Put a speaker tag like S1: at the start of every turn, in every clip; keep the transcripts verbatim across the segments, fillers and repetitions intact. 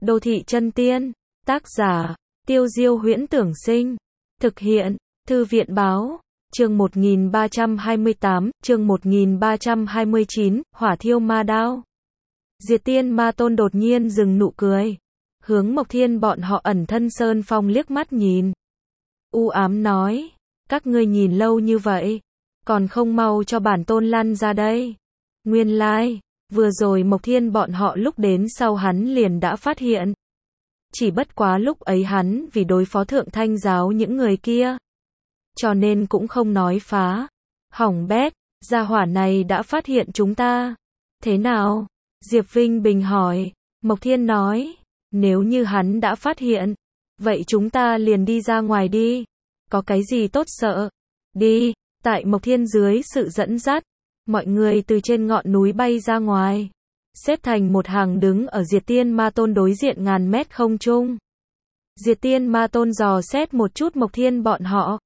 S1: Đô thị chân tiên, tác giả, Tiêu Diêu Huyễn Tưởng Sinh, thực hiện, Thư viện Báo, chương một nghìn ba trăm hai mươi tám, chương một nghìn ba trăm hai mươi chín, Hỏa Thiêu Ma Đao. Diệt Tiên Ma Tôn đột nhiên dừng nụ cười, hướng Mộc Thiên bọn họ ẩn thân sơn phong liếc mắt nhìn. U ám nói, các ngươi nhìn lâu như vậy, còn không mau cho bản tôn lăn ra đây. Nguyên lai, like, vừa rồi Mộc Thiên bọn họ lúc đến sau hắn liền đã phát hiện. Chỉ bất quá lúc ấy hắn vì đối phó thượng thanh giáo những người kia, cho nên cũng không nói phá. Hỏng bét, gia hỏa này đã phát hiện chúng ta. Thế nào? Diệp Vinh Bình hỏi. Mộc Thiên nói, nếu như hắn đã phát hiện, vậy chúng ta liền đi ra ngoài đi. Có cái gì tốt sợ? Đi. Tại Mộc Thiên dưới sự dẫn dắt, mọi người từ trên ngọn núi bay ra ngoài, xếp thành một hàng đứng ở Diệt Tiên Ma Tôn đối diện ngàn mét không trung. Diệt Tiên Ma Tôn dò xét một chút Mộc Thiên bọn họ,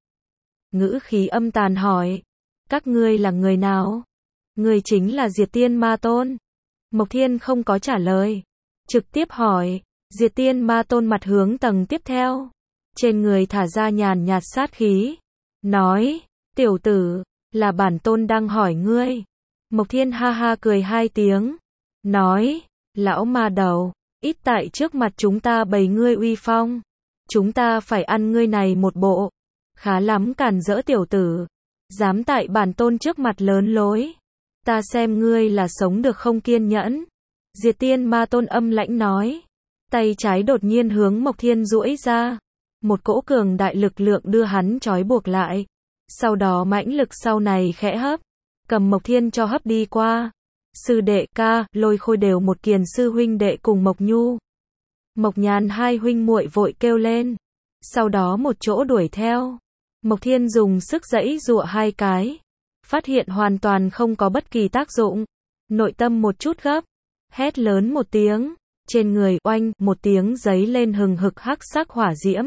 S1: ngữ khí âm tàn hỏi, các ngươi là người nào? Người chính là Diệt Tiên Ma Tôn. Mộc Thiên không có trả lời, trực tiếp hỏi. Diệt Tiên Ma Tôn mặt hướng tầng tiếp theo, trên người thả ra nhàn nhạt sát khí, nói, tiểu tử, là bản tôn đang hỏi ngươi. Mộc Thiên ha ha cười hai tiếng, nói, lão ma đầu, ít tại trước mặt chúng ta bày ngươi uy phong, chúng ta phải ăn ngươi này một bộ. Khá lắm càn rỡ tiểu tử, dám tại bản tôn trước mặt lớn lối, ta xem ngươi là sống được không kiên nhẫn. Diệt Tiên Ma Tôn âm lãnh nói, tay trái đột nhiên hướng Mộc Thiên duỗi ra, một cỗ cường đại lực lượng đưa hắn trói buộc lại, sau đó mãnh lực sau này khẽ hấp, cầm Mộc Thiên cho hấp đi qua. Sư đệ ca, Lôi Khôi đều một kiền sư huynh đệ cùng Mộc Nhu, Mộc Nhàn hai huynh muội vội kêu lên, sau đó một chỗ đuổi theo. Mộc Thiên dùng sức giãy giụa hai cái, phát hiện hoàn toàn không có bất kỳ tác dụng, nội tâm một chút gấp, hét lớn một tiếng, trên người oanh một tiếng giấy lên hừng hực hắc sắc hỏa diễm,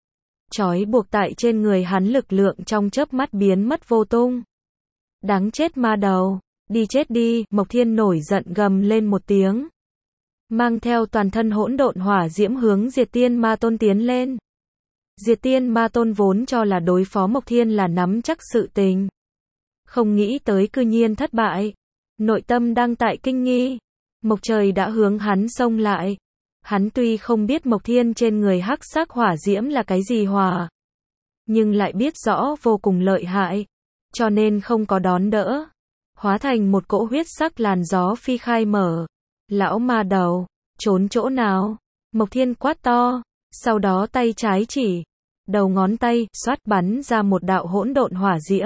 S1: trói buộc tại trên người hắn lực lượng trong chớp mắt biến mất vô tung. Đáng chết ma đầu, đi chết đi. Mộc Thiên nổi giận gầm lên một tiếng, mang theo toàn thân hỗn độn hỏa diễm hướng Diệt Tiên Ma Tôn tiến lên. Diệt Tiên Ma Tôn vốn cho là đối phó Mộc Thiên là nắm chắc sự tình, không nghĩ tới cư nhiên thất bại, nội tâm đang tại kinh nghi. Mộc Trời đã hướng hắn xông lại, hắn tuy không biết Mộc Thiên trên người hắc sắc hỏa diễm là cái gì hỏa, nhưng lại biết rõ vô cùng lợi hại, cho nên không có đón đỡ, hóa thành một cỗ huyết sắc làn gió phi khai mở. Lão ma đầu, trốn chỗ nào? Mộc Thiên quát to, sau đó tay trái chỉ, đầu ngón tay xoát bắn ra một đạo hỗn độn hỏa diễm.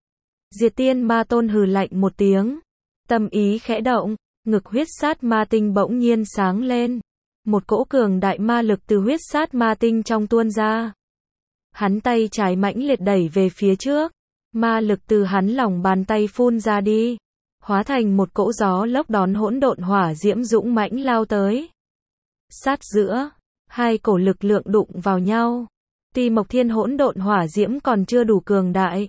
S1: Diệt Tiên Ma Tôn hừ lạnh một tiếng, tâm ý khẽ động, ngực huyết sát ma tinh bỗng nhiên sáng lên, một cỗ cường đại ma lực từ huyết sát ma tinh trong tuôn ra. Hắn tay trái mãnh liệt đẩy về phía trước, ma lực từ hắn lòng bàn tay phun ra đi, hóa thành một cỗ gió lốc đón hỗn độn hỏa diễm dũng mãnh lao tới. Sát giữa, hai cổ lực lượng đụng vào nhau. Tuy Mộc Thiên hỗn độn hỏa diễm còn chưa đủ cường đại,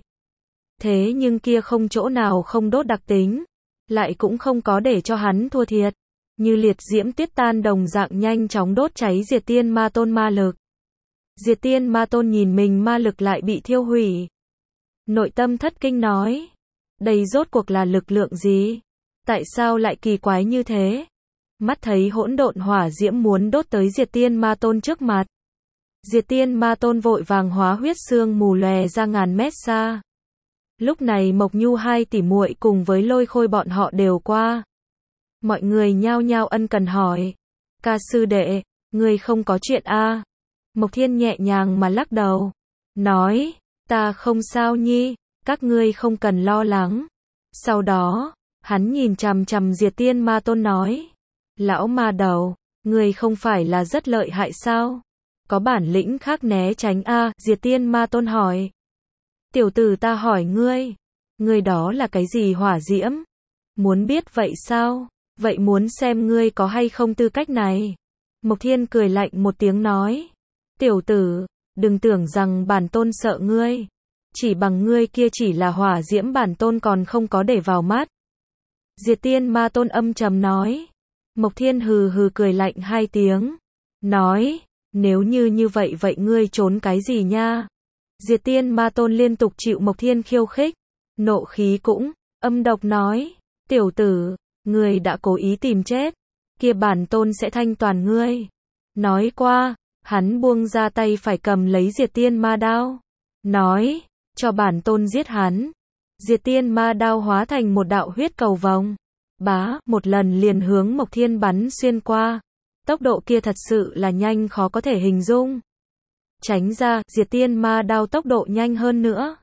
S1: thế nhưng kia không chỗ nào không đốt đặc tính, lại cũng không có để cho hắn thua thiệt, như liệt diễm tuyết tan đồng dạng nhanh chóng đốt cháy Diệt Tiên Ma Tôn ma lực. Diệt Tiên Ma Tôn nhìn mình ma lực lại bị thiêu hủy, nội tâm thất kinh nói, đây rốt cuộc là lực lượng gì? Tại sao lại kỳ quái như thế? Mắt thấy hỗn độn hỏa diễm muốn đốt tới Diệt Tiên Ma Tôn trước mặt, Diệt Tiên Ma Tôn vội vàng hóa huyết sương mù lòe ra ngàn mét xa. Lúc này Mộc Nhu hai tỷ muội cùng với Lôi Khôi bọn họ đều qua. Mọi người nhao nhao ân cần hỏi, ca sư đệ, ngươi không có chuyện a? À? Mộc Thiên nhẹ nhàng mà lắc đầu, nói, ta không sao nhi, các ngươi không cần lo lắng. Sau đó, hắn nhìn chằm chằm Diệt Tiên Ma Tôn nói, lão ma đầu, ngươi không phải là rất lợi hại sao? Có bản lĩnh khác né tránh a? À? Diệt Tiên Ma Tôn hỏi. Tiểu tử ta hỏi ngươi, ngươi đó là cái gì hỏa diễm? Muốn biết vậy sao? Vậy muốn xem ngươi có hay không tư cách này. Mộc Thiên cười lạnh một tiếng nói, tiểu tử, đừng tưởng rằng bản tôn sợ ngươi, chỉ bằng ngươi kia chỉ là hỏa diễm bản tôn còn không có để vào mắt. Diệt Tiên Ma Tôn âm trầm nói. Mộc Thiên hừ hừ cười lạnh hai tiếng, nói, nếu như như vậy vậy ngươi trốn cái gì nha? Diệt Tiên Ma Tôn liên tục chịu Mộc Thiên khiêu khích, nộ khí cũng âm độc nói, tiểu tử, ngươi đã cố ý tìm chết, kia bản tôn sẽ thanh toàn ngươi. Nói qua, hắn buông ra tay phải cầm lấy Diệt Tiên Ma Đao, nói, cho bản tôn giết hắn. Diệt Tiên Ma Đao hóa thành một đạo huyết cầu vòng, bá, một lần liền hướng Mộc Thiên bắn xuyên qua. Tốc độ kia thật sự là nhanh khó có thể hình dung. Tránh ra, Diệt Tiên Ma Đao tốc độ nhanh hơn nữa.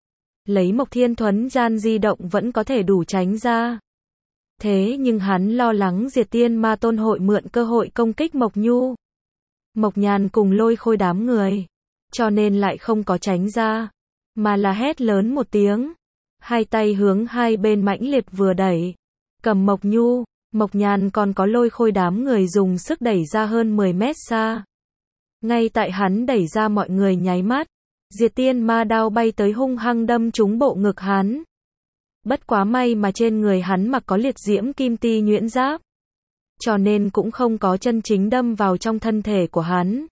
S1: Lấy Mộc Thiên thuấn gian di động vẫn có thể đủ tránh ra. Thế nhưng hắn lo lắng Diệt Tiên Ma Tôn hội mượn cơ hội công kích Mộc Nhu, Mộc Nhàn cùng Lôi Khôi đám người, cho nên lại không có tránh ra, mà là hét lớn một tiếng, hai tay hướng hai bên mãnh liệt vừa đẩy, cầm Mộc Nhu, Mộc Nhàn còn có Lôi Khôi đám người dùng sức đẩy ra hơn mười mét xa. Ngay tại hắn đẩy ra mọi người nháy mắt, Diệt Tiên Ma Đao bay tới hung hăng đâm trúng bộ ngực hắn. Bất quá may mà trên người hắn mặc có liệt diễm kim ti nhuyễn giáp, cho nên cũng không có chân chính đâm vào trong thân thể của hắn.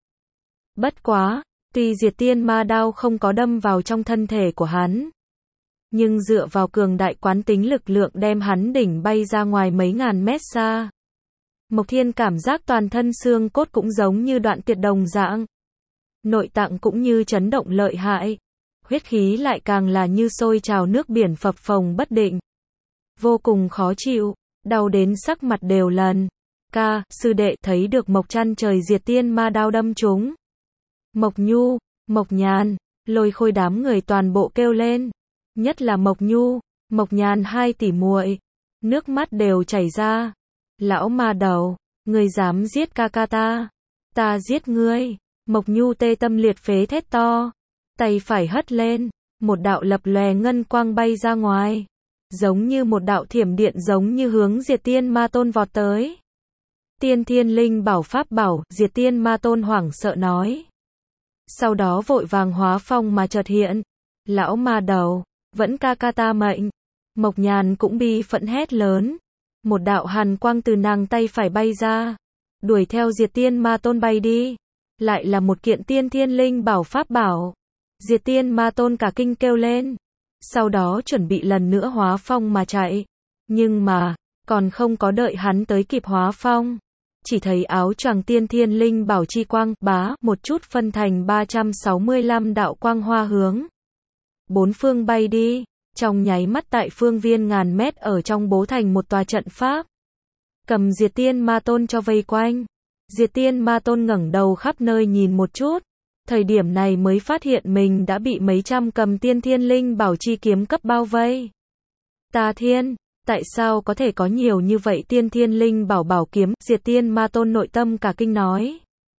S1: Bất quá, tuy Diệt Tiên Ma Đao không có đâm vào trong thân thể của hắn, nhưng dựa vào cường đại quán tính lực lượng đem hắn đỉnh bay ra ngoài mấy ngàn mét xa. Mộc Thiên cảm giác toàn thân xương cốt cũng giống như đoạn tiệt đồng dạng. Nội tạng cũng như chấn động lợi hại. Huyết khí lại càng là như sôi trào nước biển phập phồng bất định. Vô cùng khó chịu, đau đến sắc mặt đều lần. Ca, sư đệ thấy được Mộc Chăn trời Diệt Tiên Ma Đao đâm trúng. Mộc Nhu, Mộc Nhàn, Lôi Khôi đám người toàn bộ kêu lên. Nhất là Mộc Nhu, Mộc Nhàn hai tỷ muội, nước mắt đều chảy ra. Lão ma đầu, ngươi dám giết ca ca ta, ta giết ngươi. Mộc Nhu tê tâm liệt phế thét to, tay phải hất lên, một đạo lập lòe ngân quang bay ra ngoài, giống như một đạo thiểm điện giống như hướng Diệt Tiên Ma Tôn vọt tới. Tiên Thiên Linh Bảo Pháp Bảo, Diệt Tiên Ma Tôn hoảng sợ nói. Sau đó vội vàng hóa phong mà chợt hiện, lão ma đầu, vẫn ca ca ta mệnh. Mộc Nhàn cũng bi phẫn hét lớn, một đạo hàn quang từ nàng tay phải bay ra, đuổi theo Diệt Tiên Ma Tôn bay đi. Lại là một kiện Tiên Thiên Linh Bảo Pháp Bảo. Diệt Tiên Ma Tôn cả kinh kêu lên, sau đó chuẩn bị lần nữa hóa phong mà chạy. Nhưng mà, còn không có đợi hắn tới kịp hóa phong, chỉ thấy áo choàng Tiên Thiên Linh Bảo chi quang, bá, một chút phân thành ba trăm sáu mươi lăm đạo quang hoa hướng bốn phương bay đi, trong nháy mắt tại phương viên ngàn mét ở trong bố thành một tòa trận pháp. Cầm Diệt Tiên Ma Tôn cho vây quanh. Diệt Tiên Ma Tôn ngẩng đầu khắp nơi nhìn một chút, thời điểm này mới phát hiện mình đã bị mấy trăm cầm Tiên Thiên Linh Bảo chi kiếm cấp bao vây. Ta thiên, tại sao có thể có nhiều như vậy Tiên Thiên Linh Bảo bảo kiếm? Diệt Tiên Ma Tôn nội tâm cả kinh nói.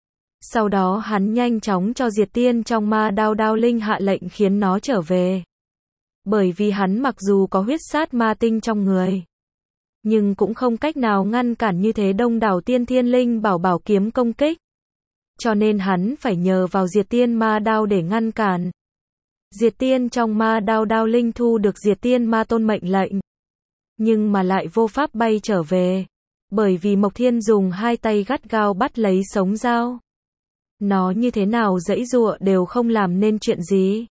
S1: Sau đó hắn nhanh chóng cho Diệt Tiên trong Ma Đao Đao Linh hạ lệnh khiến nó trở về. Bởi vì hắn mặc dù có huyết sát ma tinh trong người, nhưng cũng không cách nào ngăn cản như thế đông đảo Tiên Thiên Linh Bảo bảo kiếm công kích. Cho nên hắn phải nhờ vào Diệt Tiên Ma Đao để ngăn cản. Diệt Tiên trong Ma Đao Đao Linh thu được Diệt Tiên Ma Tôn mệnh lệnh, nhưng mà lại vô pháp bay trở về, bởi vì Mộc Thiên dùng hai tay gắt gao bắt lấy sống dao. Nó như thế nào giãy giụa đều không làm nên chuyện gì.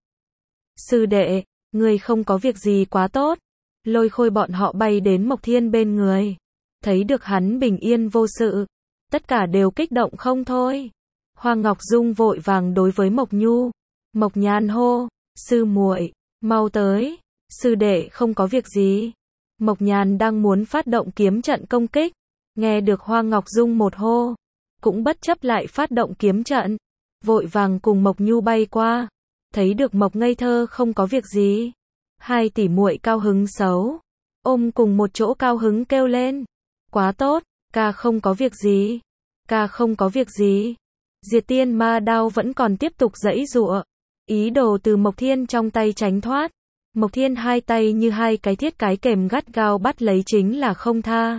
S1: Sư đệ, ngươi không có việc gì quá tốt. Lôi Khôi bọn họ bay đến Mộc Thiên bên người, thấy được hắn bình yên vô sự, tất cả đều kích động không thôi. Hoa Ngọc Dung vội vàng đối với Mộc Nhu, Mộc Nhàn hô, sư muội, mau tới, sư đệ không có việc gì. Mộc Nhàn đang muốn phát động kiếm trận công kích, nghe được Hoa Ngọc Dung một hô, cũng bất chấp lại phát động kiếm trận, vội vàng cùng Mộc Nhu bay qua, thấy được Mộc Ngây Thơ không có việc gì. Hai tỷ muội cao hứng xấu, ôm cùng một chỗ cao hứng kêu lên, quá tốt, ca không có việc gì, ca không có việc gì. Diệt Tiên Ma Đao vẫn còn tiếp tục giãy giụa, ý đồ từ Mộc Thiên trong tay tránh thoát. Mộc Thiên hai tay như hai cái thiết cái kềm gắt gao bắt lấy chính là không tha.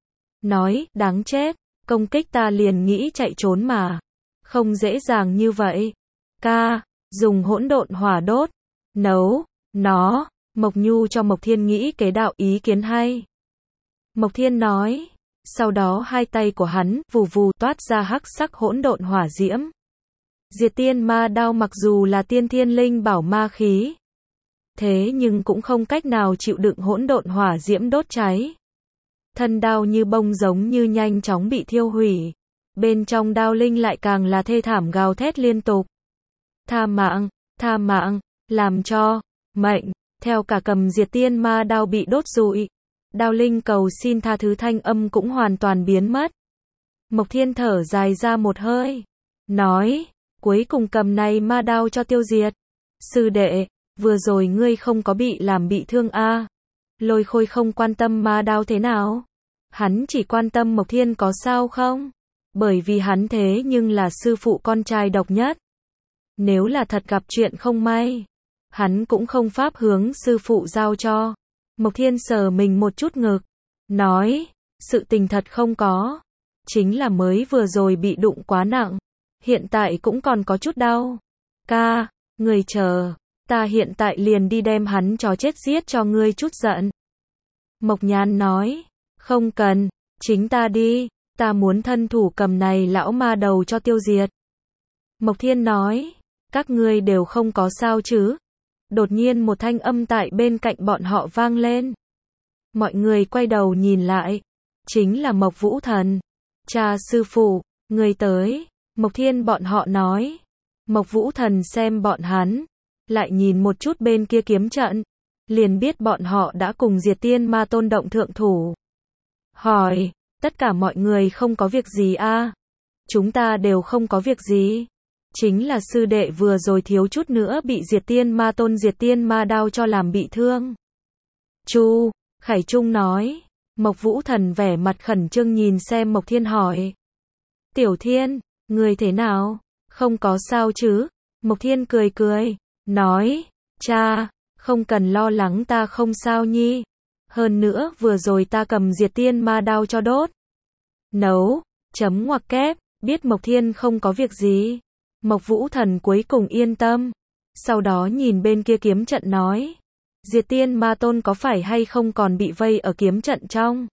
S1: Nói, đáng chết, công kích ta liền nghĩ chạy trốn mà, không dễ dàng như vậy. Ca, dùng hỗn độn hỏa đốt, nấu, nó. Mộc Nhu cho Mộc Thiên nghĩ kế đạo ý kiến hay. Mộc Thiên nói, Sau đó hai tay của hắn, vù vù, toát ra hắc sắc hỗn độn hỏa diễm. Diệt tiên ma đao mặc dù là tiên thiên linh bảo ma khí, thế nhưng cũng không cách nào chịu đựng hỗn độn hỏa diễm đốt cháy. Thân đao như bông giống như nhanh chóng bị thiêu hủy. Bên trong đao linh lại càng là thê thảm gào thét liên tục. Tha mạng, tha mạng, làm cho, mệnh, theo cả cầm diệt tiên ma đao bị đốt rụi. Đao linh cầu xin tha thứ thanh âm cũng hoàn toàn biến mất. Mộc Thiên thở dài ra một hơi, nói, cuối cùng cầm này ma đao cho tiêu diệt. Sư đệ, vừa rồi ngươi không có bị làm bị thương a? À? Lôi Khôi không quan tâm ma đao thế nào. Hắn chỉ quan tâm Mộc Thiên có sao không? Bởi vì hắn thế nhưng là sư phụ con trai độc nhất. Nếu là thật gặp chuyện không may, hắn cũng không pháp hướng sư phụ giao cho. Mộc Thiên sờ mình một chút ngực, nói, sự tình thật không có. Chính là mới vừa rồi bị đụng quá nặng, hiện tại cũng còn có chút đau. Ca, người chờ, ta hiện tại liền đi đem hắn chó chết giết cho ngươi chút giận. Mộc Nhan nói, không cần, chính ta đi, ta muốn thân thủ cầm này lão ma đầu cho tiêu diệt. Mộc Thiên nói, các ngươi đều không có sao chứ? Đột nhiên một thanh âm tại bên cạnh bọn họ vang lên. Mọi người quay đầu nhìn lại, chính là Mộc Vũ Thần. Cha sư phụ, người tới. Mộc Thiên bọn họ nói. Mộc Vũ Thần xem bọn hắn, lại nhìn một chút bên kia kiếm trận, liền biết bọn họ đã cùng diệt tiên ma tôn động thượng thủ. Hỏi, tất cả mọi người không có việc gì a? À? Chúng ta đều không có việc gì. Chính là sư đệ vừa rồi thiếu chút nữa bị diệt tiên ma tôn diệt tiên ma đao cho làm bị thương. Chu, Khải Trung nói. Mộc Vũ Thần vẻ mặt khẩn trương nhìn xem Mộc Thiên hỏi. Tiểu Thiên, người thế nào? Không có sao chứ? Mộc Thiên cười cười, nói, cha, không cần lo lắng ta không sao nhi. Hơn nữa vừa rồi ta cầm diệt tiên ma đao cho đốt. Nấu, chấm ngoặc kép, biết Mộc Thiên không có việc gì. Mộc Vũ Thần cuối cùng yên tâm. Sau đó nhìn bên kia kiếm trận nói. Diệt tiên ma tôn có phải hay không còn bị vây ở kiếm trận trong?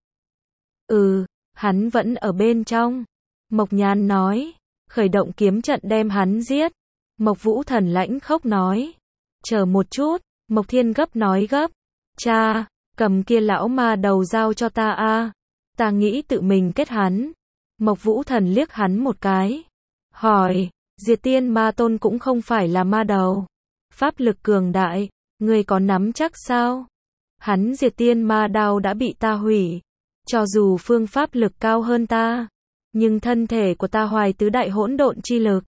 S1: Ừ, hắn vẫn ở bên trong. Mộc Nhan nói. Khởi động kiếm trận đem hắn giết. Mộc Vũ Thần lãnh khốc nói. Chờ một chút. Mộc Thiên gấp nói gấp. Cha, cầm kia lão ma đầu giao cho ta a. Ta nghĩ tự mình kết hắn. Mộc Vũ Thần liếc hắn một cái. Hỏi. Diệt tiên ma tôn cũng không phải là ma đầu. Pháp lực cường đại, ngươi có nắm chắc sao? Hắn diệt tiên ma đao đã bị ta hủy. Cho dù phương pháp lực cao hơn ta, nhưng thân thể của ta hoài tứ đại hỗn độn chi lực.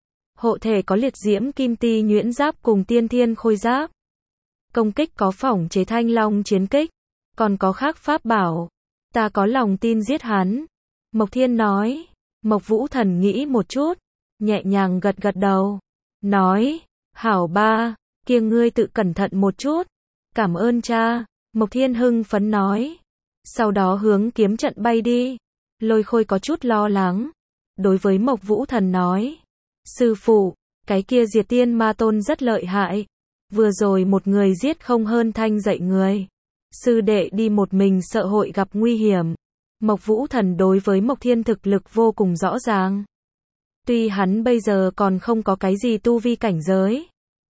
S1: Hộ thể có liệt diễm kim ti nhuyễn giáp cùng tiên thiên khôi giáp. Công kích có phỏng chế thanh long chiến kích. Còn có khác pháp bảo. Ta có lòng tin giết hắn. Mộc Thiên nói. Mộc Vũ Thần nghĩ một chút. Nhẹ nhàng gật gật đầu. Nói. Hảo ba. Kia ngươi tự cẩn thận một chút. Cảm ơn cha. Mộc Thiên hưng phấn nói. Sau đó hướng kiếm trận bay đi. Lôi Khôi có chút lo lắng. Đối với Mộc Vũ Thần nói. Sư phụ, cái kia diệt tiên ma tôn rất lợi hại. Vừa rồi một người giết không hơn thanh dạy người. Sư đệ đi một mình sợ hội gặp nguy hiểm. Mộc Vũ Thần đối với Mộc Thiên thực lực vô cùng rõ ràng. Tuy hắn bây giờ còn không có cái gì tu vi cảnh giới.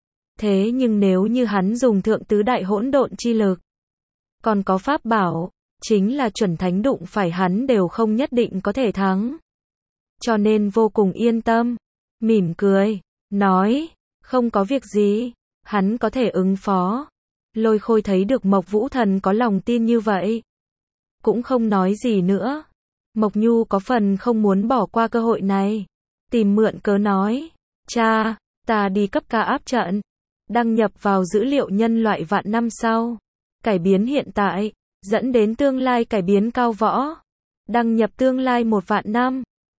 S1: Thế nhưng nếu như hắn dùng thượng tứ đại hỗn độn chi lực. Còn có pháp bảo. Chính là chuẩn thánh đụng phải hắn đều không nhất định có thể thắng. Cho nên vô cùng yên tâm. Mỉm cười. Nói. Không có việc gì. Hắn có thể ứng phó. Lôi Khôi thấy được Mộc Vũ Thần có lòng tin như vậy. Cũng không nói gì nữa. Mộc Nhu có phần không muốn bỏ qua cơ hội này. Tìm mượn cớ nói. Cha, ta đi cấp ca áp trận. Đăng nhập vào dữ liệu nhân loại vạn năm sau. Cải biến hiện tại. Dẫn đến tương lai cải biến cao võ. Đăng nhập tương lai một vạn năm.